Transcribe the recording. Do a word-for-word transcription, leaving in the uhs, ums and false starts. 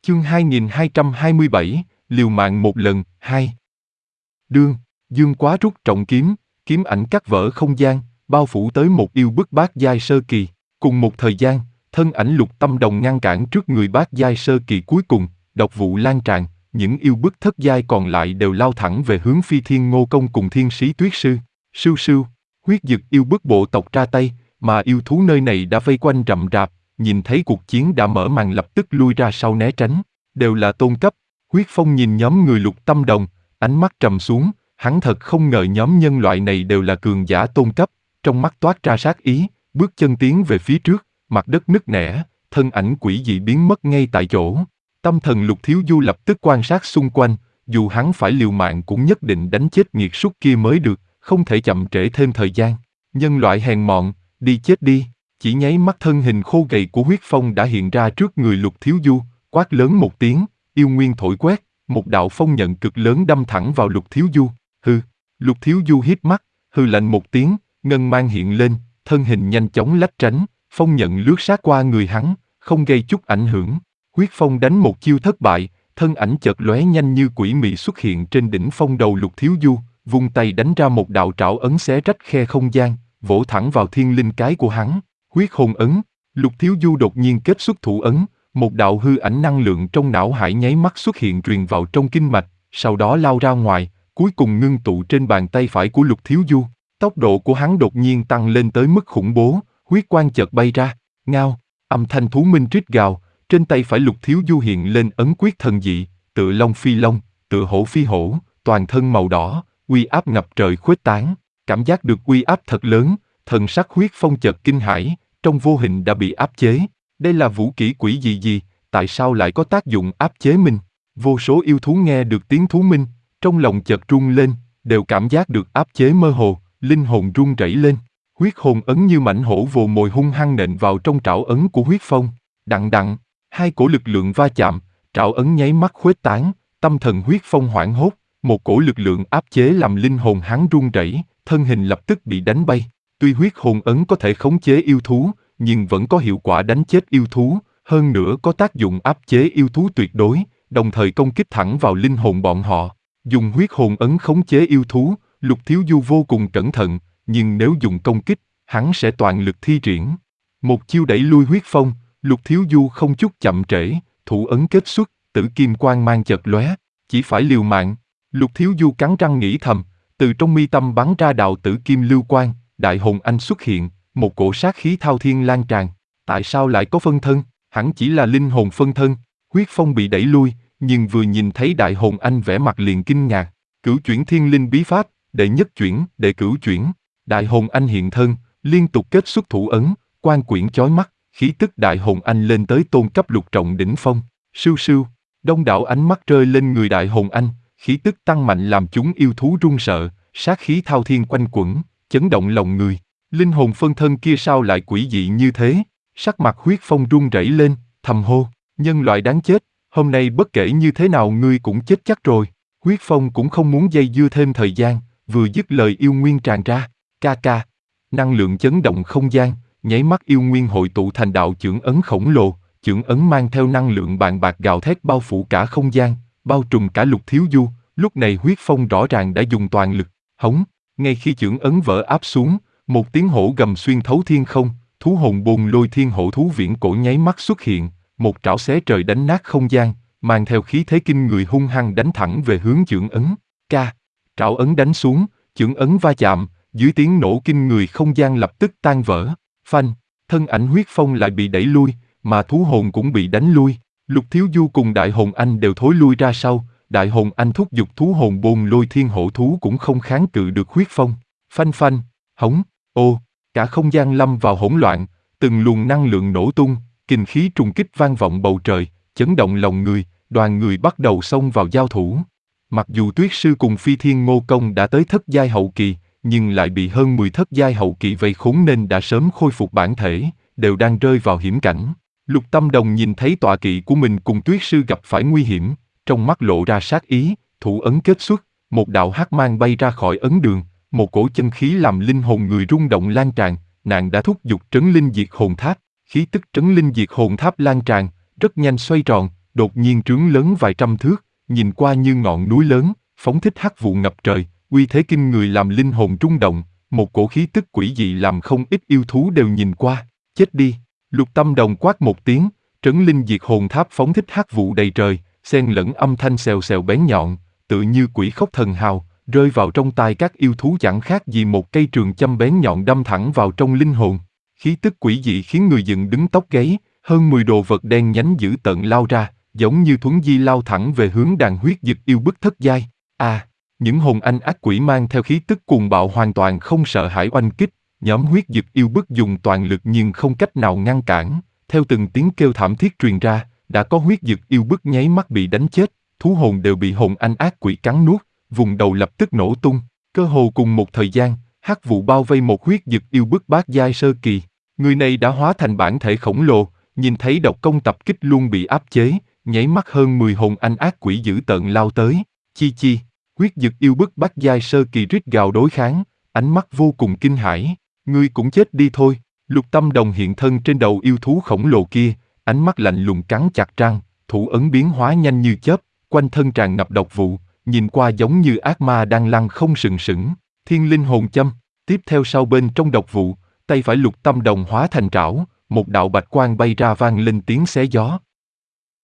Chương hai nghìn hai trăm hai mươi bảy, liều mạng một lần, hai. Đương, Dương Quá rút trọng kiếm, kiếm ảnh cắt vỡ không gian, bao phủ tới một yêu bức bát giai sơ kỳ. Cùng một thời gian, thân ảnh Lục Tâm Đồng ngăn cản trước người bát giai sơ kỳ cuối cùng, độc vụ lan tràn, những yêu bức thất giai còn lại đều lao thẳng về hướng Phi Thiên Ngô Công cùng Thiên Sĩ Tuyết Sư. Sưu sưu, huyết dực yêu bức bộ tộc ra tay, mà yêu thú nơi này đã vây quanh rậm rạp, nhìn thấy cuộc chiến đã mở màn lập tức lui ra sau né tránh, đều là tôn cấp. Huyết Phong nhìn nhóm người Lục Tâm Đồng, ánh mắt trầm xuống, hắn thật không ngờ nhóm nhân loại này đều là cường giả tôn cấp, trong mắt toát ra sát ý, bước chân tiến về phía trước, mặt đất nứt nẻ, thân ảnh quỷ dị biến mất ngay tại chỗ. Tâm thần Lục Thiếu Du lập tức quan sát xung quanh, dù hắn phải liều mạng cũng nhất định đánh chết nghiệt súc kia mới được, không thể chậm trễ thêm thời gian. Nhân loại hèn mọn, đi chết đi. Chỉ nháy mắt thân hình khô gầy của Huyết Phong đã hiện ra trước người Lục Thiếu Du, quát lớn một tiếng, yêu nguyên thổi quét, một đạo phong nhận cực lớn đâm thẳng vào Lục Thiếu Du. Hừ, Lục Thiếu Du hít mắt, hừ lạnh một tiếng, ngân mang hiện lên, thân hình nhanh chóng lách tránh, phong nhận lướt sát qua người hắn, không gây chút ảnh hưởng. Huyết Phong đánh một chiêu thất bại, thân ảnh chợt lóe nhanh như quỷ mị xuất hiện trên đỉnh phong đầu Lục Thiếu Du, vung tay đánh ra một đạo trảo ấn xé rách khe không gian, vỗ thẳng vào thiên linh cái của hắn. Huyết hồn ấn. Lục Thiếu Du đột nhiên kết xuất thủ ấn, một đạo hư ảnh năng lượng trong não hải nháy mắt xuất hiện truyền vào trong kinh mạch, sau đó lao ra ngoài, cuối cùng ngưng tụ trên bàn tay phải của Lục Thiếu Du. Tốc độ của hắn đột nhiên tăng lên tới mức khủng bố, huyết quang chợt bay ra, ngao, âm thanh thú minh rít gào, trên tay phải Lục Thiếu Du hiện lên ấn quyết thần dị, tựa long phi long, tựa hổ phi hổ, toàn thân màu đỏ, uy áp ngập trời khuếch tán, cảm giác được uy áp thật lớn, thần sắc Huyết Phong chợt kinh hãi, trong vô hình đã bị áp chế. Đây là vũ kỹ quỷ gì gì, tại sao lại có tác dụng áp chế mình? Vô số yêu thú nghe được tiếng thú minh, trong lòng chợt rung lên, đều cảm giác được áp chế mơ hồ, linh hồn run rẩy lên. Huyết hồn ấn như mãnh hổ vồ mồi hung hăng nện vào trong trảo ấn của Huyết Phong. Đặng đặng, hai cổ lực lượng va chạm, trảo ấn nháy mắt khuếch tán, tâm thần Huyết Phong hoảng hốt, một cổ lực lượng áp chế làm linh hồn hắn run rẩy, thân hình lập tức bị đánh bay. Tuy huyết hồn ấn có thể khống chế yêu thú, nhưng vẫn có hiệu quả đánh chết yêu thú, hơn nữa có tác dụng áp chế yêu thú tuyệt đối, đồng thời công kích thẳng vào linh hồn bọn họ. Dùng huyết hồn ấn khống chế yêu thú, Lục Thiếu Du vô cùng cẩn thận, nhưng nếu dùng công kích, hắn sẽ toàn lực thi triển. Một chiêu đẩy lui Huyết Phong, Lục Thiếu Du không chút chậm trễ, thủ ấn kết xuất, tử kim quang mang chợt lóe, chỉ phải liều mạng. Lục Thiếu Du cắn răng nghĩ thầm, từ trong mi tâm bắn ra đạo tử kim lưu quang, đại hồn anh xuất hiện, một cổ sát khí thao thiên lan tràn. Tại sao lại có phân thân? Hẳn chỉ là linh hồn phân thân. Huyết Phong bị đẩy lui, nhưng vừa nhìn thấy đại hồn anh vẻ mặt liền kinh ngạc. Cửu chuyển thiên linh bí pháp, đệ nhất chuyển, đệ cửu chuyển. Đại hồn anh hiện thân, liên tục kết xuất thủ ấn, quang quyển chói mắt, khí tức đại hồn anh lên tới tôn cấp lục trọng đỉnh phong. Sưu sưu, đông đảo ánh mắt rơi lên người đại hồn anh, khí tức tăng mạnh làm chúng yêu thú run sợ, sát khí thao thiên quanh quẩn, chấn động lòng người. Linh hồn phân thân kia sao lại quỷ dị như thế? Sắc mặt Huyết Phong run rẩy lên, thầm hô, nhân loại đáng chết, hôm nay bất kể như thế nào ngươi cũng chết chắc rồi. Huyết Phong cũng không muốn dây dưa thêm thời gian, vừa dứt lời yêu nguyên tràn ra, ca ca. Năng lượng chấn động không gian, nháy mắt yêu nguyên hội tụ thành đạo chưởng ấn khổng lồ, chưởng ấn mang theo năng lượng bàn bạc gào thét bao phủ cả không gian, bao trùm cả Lục Thiếu Du. Lúc này Huyết Phong rõ ràng đã dùng toàn lực, hống, ngay khi chưởng ấn vỡ áp xuống, một tiếng hổ gầm xuyên thấu thiên không, thú hồn bồn lôi thiên hổ thú viễn cổ nháy mắt xuất hiện, một trảo xé trời đánh nát không gian, mang theo khí thế kinh người hung hăng đánh thẳng về hướng chưởng ấn. Ca, trảo ấn đánh xuống, chưởng ấn va chạm, dưới tiếng nổ kinh người không gian lập tức tan vỡ. Phanh, thân ảnh Huyết Phong lại bị đẩy lui, mà thú hồn cũng bị đánh lui. Lục Thiếu Du cùng đại hồn anh đều thối lui ra sau, đại hồn anh thúc giục thú hồn bồn lôi thiên hổ thú cũng không kháng cự được Huyết Phong. Phanh phanh, hống. Ô, cả không gian lâm vào hỗn loạn, từng luồng năng lượng nổ tung, kình khí trùng kích vang vọng bầu trời, chấn động lòng người, đoàn người bắt đầu xông vào giao thủ. Mặc dù Tuyết Sư cùng Phi Thiên Ngô Công đã tới thất giai hậu kỳ, nhưng lại bị hơn mười thất giai hậu kỳ vây khốn nên đã sớm khôi phục bản thể, đều đang rơi vào hiểm cảnh. Lục Tâm Đồng nhìn thấy tọa kỵ của mình cùng Tuyết Sư gặp phải nguy hiểm, trong mắt lộ ra sát ý, thủ ấn kết xuất, một đạo hắc mang bay ra khỏi ấn đường. Một cổ chân khí làm linh hồn người rung động lan tràn, nàng đã thúc giục trấn linh diệt hồn tháp, khí tức trấn linh diệt hồn tháp lan tràn, rất nhanh xoay tròn, đột nhiên trướng lớn vài trăm thước, nhìn qua như ngọn núi lớn, phóng thích hắc vụ ngập trời, uy thế kinh người làm linh hồn rung động, một cổ khí tức quỷ dị làm không ít yêu thú đều nhìn qua. Chết đi! Lục Tâm Đồng quát một tiếng, trấn linh diệt hồn tháp phóng thích hắc vụ đầy trời, xen lẫn âm thanh xèo xèo bén nhọn, tự như quỷ khóc thần hào, rơi vào trong tai các yêu thú chẳng khác gì một cây trường châm bén nhọn đâm thẳng vào trong linh hồn. Khí tức quỷ dị khiến người dựng đứng tóc gáy, hơn mười đồ vật đen nhánh dữ tợn lao ra, giống như thuấn di lao thẳng về hướng đàn huyết dực yêu bức thất giai. À, những hồn anh ác quỷ mang theo khí tức cuồng bạo hoàn toàn không sợ hãi oanh kích, nhóm huyết dực yêu bức dùng toàn lực nhưng không cách nào ngăn cản. Theo từng tiếng kêu thảm thiết truyền ra, đã có huyết dực yêu bức nháy mắt bị đánh chết, thú hồn đều bị hồn anh ác quỷ cắn nuốt, vùng đầu lập tức nổ tung. Cơ hồ cùng một thời gian, hắc vụ bao vây một huyết dực yêu bức bát giai sơ kỳ. Người này đã hóa thành bản thể khổng lồ, nhìn thấy độc công tập kích luôn bị áp chế, nháy mắt hơn mười hồn anh ác quỷ dữ tợn lao tới. Chi chi, huyết dực yêu bức bát giai sơ kỳ rít gào đối kháng, ánh mắt vô cùng kinh hãi. Ngươi cũng chết đi thôi. Lục Tâm Đồng hiện thân trên đầu yêu thú khổng lồ kia, ánh mắt lạnh lùng cắn chặt răng, thủ ấn biến hóa nhanh như chớp, quanh thân tràn ngập độc vụ, nhìn qua giống như ác ma đang lăn không sừng sững. Thiên linh hồn châm, tiếp theo sau bên trong độc vụ, tay phải Lục Tâm Đồng hóa thành trảo, một đạo bạch quang bay ra vang lên tiếng xé gió,